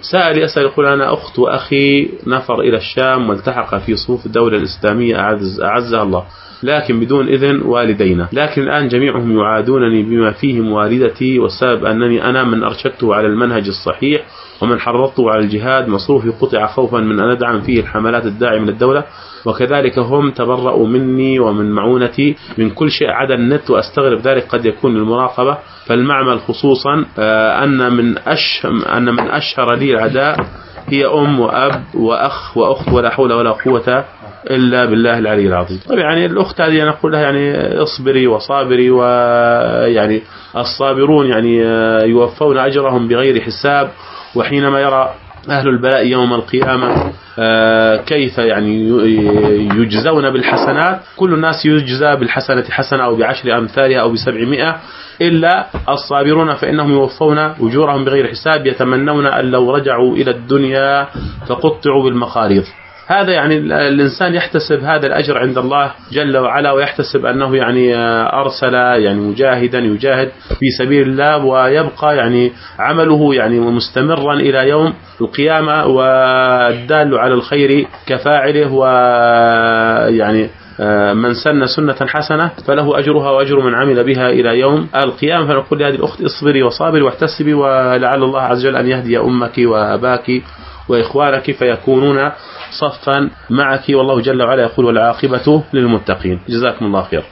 سائل يسأل يقول أنا أخت وأخي نفر إلى الشام والتحق في صفوف الدولة الإسلامية أعزها الله، لكن بدون إذن والدينا، لكن الآن جميعهم يعادونني بما فيهم والدتي، والسبب أنني أنا من أرشدته على المنهج الصحيح ومن حرضته على الجهاد، مصروفي قطع خوفا من أن أدعم فيه الحملات الداعمة للدولة، وكذلك هم تبرؤوا مني ومن معونتي من كل شيء عدا النت، وأستغرب ذلك قد يكون للمراقبة، فالمعمل خصوصا أن من أشهر لي العداء هي أم وأب وأخ وأخت، ولا حول ولا قوة إلا بالله العلي العظيم. طيب يعني الأخت هذه أنا أقول لها يعني اصبري وصابري، ويعني الصابرون يعني يوفون أجرهم بغير حساب، وحينما يرى أهل البلاء يوم القيامة كيف يعني يجزون بالحسنات، كل الناس يجزى بالحسنة حسنة أو ب10 أمثالها أو ب700، إلا الصابرون فإنهم يوفون أجورهم بغير حساب، يتمنون أن لو رجعوا إلى الدنيا فقطعوا بالمخاريط. هذا يعني الإنسان يحتسب هذا الأجر عند الله جل وعلا، ويحتسب أنه يعني أرسل يعني مجاهدا يجاهد في سبيل الله، ويبقى يعني عمله يعني مستمرا إلى يوم القيامة، والدال على الخير كفاعله، ويعني من سن سنة حسنة فله أجرها وأجر من عمل بها إلى يوم القيامة. فنقول لهذه الأخت اصبري وصابري واحتسبي، ولعل الله عز وجل أن يهدي أمك وأباك وإخوانك فيكونون صفا معك، والله جل وعلا يقول والعاقبة للمتقين. جزاكم الله خير.